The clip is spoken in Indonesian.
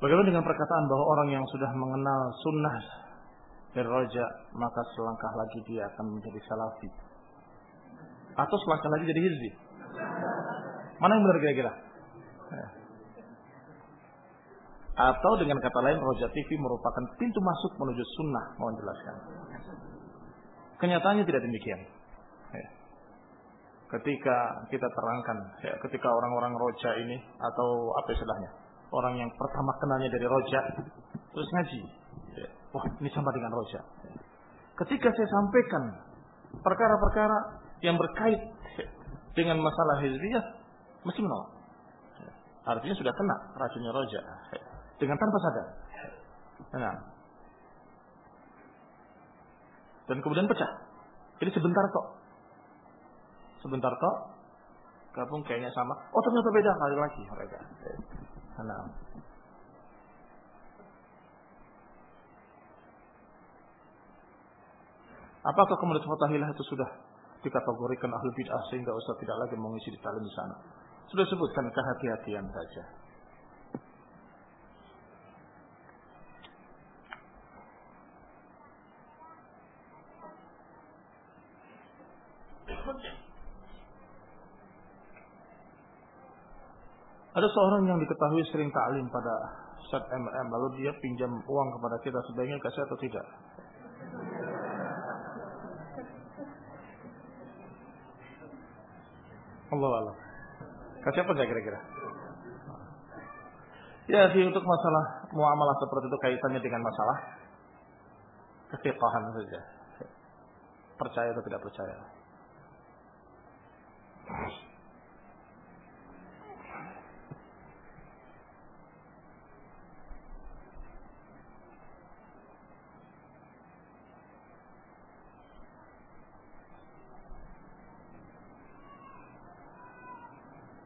Bagaimana dengan perkataan bahwa orang yang sudah mengenal sunnah dari roja, maka selangkah lagi dia akan menjadi salafi, atau selangkah lagi jadi hizbi? Mana yang benar kira-kira? Atau dengan kata lain, Roja TV merupakan pintu masuk menuju sunnah? Mohon jelaskan. Kenyataannya tidak demikian. Ketika kita terangkan, ketika orang-orang Roja ini, atau apa istilahnya, orang yang pertama kenalnya dari Roja, terus ngaji, wah ini sama dengan Roja. Ketika saya sampaikan perkara-perkara yang berkait dengan masalah hizbiyah, mesti menolak. Artinya sudah kena racunnya Roja dengan tanpa sadar. Nah. Dan kemudian pecah. Jadi sebentar kok. Gabung kayaknya sama. Oh ternyata beda kali lagi mereka. Nah. Apakah komunitas Fatahillah itu sudah dikategorikan ahli bid'ah sehingga Ustaz tidak lagi mengisi di talim di sana? Sudah sebutkan kehati-hatian saja. Ada seorang yang diketahui sering ta'lim pada Ustaz MM, lalu dia pinjam uang kepada kita, sebaiknya kasih atau tidak? Allah Allah. Kasih apa enggak kira-kira? Ya, untuk masalah muamalah seperti itu kaitannya dengan masalah kefiqahan saja. Percaya atau tidak percaya.